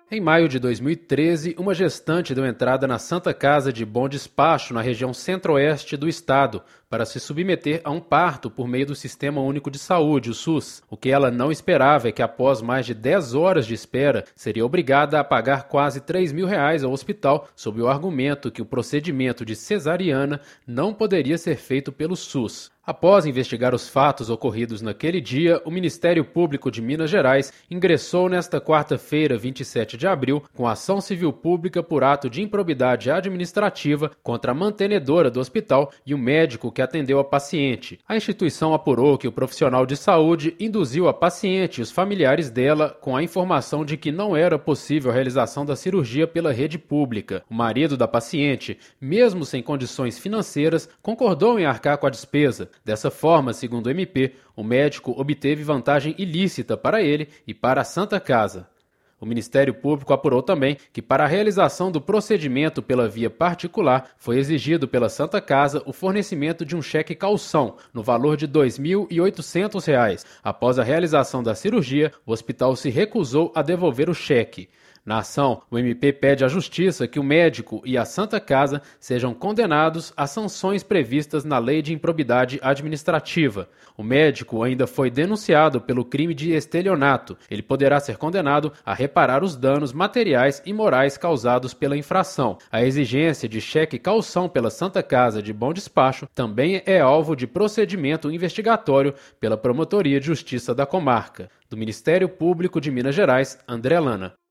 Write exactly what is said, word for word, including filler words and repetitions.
Em maio de dois mil e treze, uma gestante deu entrada na Santa Casa de Bom Despacho, na região centro-oeste do estado, para se submeter a um parto por meio do Sistema Único de Saúde, o SUS. O que ela não esperava é que, após mais de dez horas de espera, seria obrigada a pagar quase três mil reais ao hospital, sob o argumento que o procedimento de cesariana não poderia ser feito pelo SUS. Após investigar os fatos ocorridos naquele dia, o Ministério Público de Minas Gerais ingressou nesta quarta-feira, vinte e sete de abril, com ação civil pública por ato de improbidade administrativa contra a mantenedora do hospital e o médico que atendeu a paciente. A instituição apurou que o profissional de saúde induziu a paciente e os familiares dela com a informação de que não era possível a realização da cirurgia pela rede pública. O marido da paciente, mesmo sem condições financeiras, concordou em arcar com a despesa. Dessa forma, segundo o M P, o médico obteve vantagem ilícita para ele e para a Santa Casa. O Ministério Público apurou também que, para a realização do procedimento pela via particular, foi exigido pela Santa Casa o fornecimento de um cheque calção, no valor de dois mil e oitocentos reais. Após a realização da cirurgia, o hospital se recusou a devolver o cheque. Na ação, o M P pede à Justiça que o médico e a Santa Casa sejam condenados às sanções previstas na Lei de Improbidade Administrativa. O médico ainda foi denunciado pelo crime de estelionato. Ele poderá ser condenado a reparar os danos materiais e morais causados pela infração. A exigência de cheque calção pela Santa Casa de Bom Despacho também é alvo de procedimento investigatório pela Promotoria de Justiça da Comarca. Do Ministério Público de Minas Gerais, André Lana.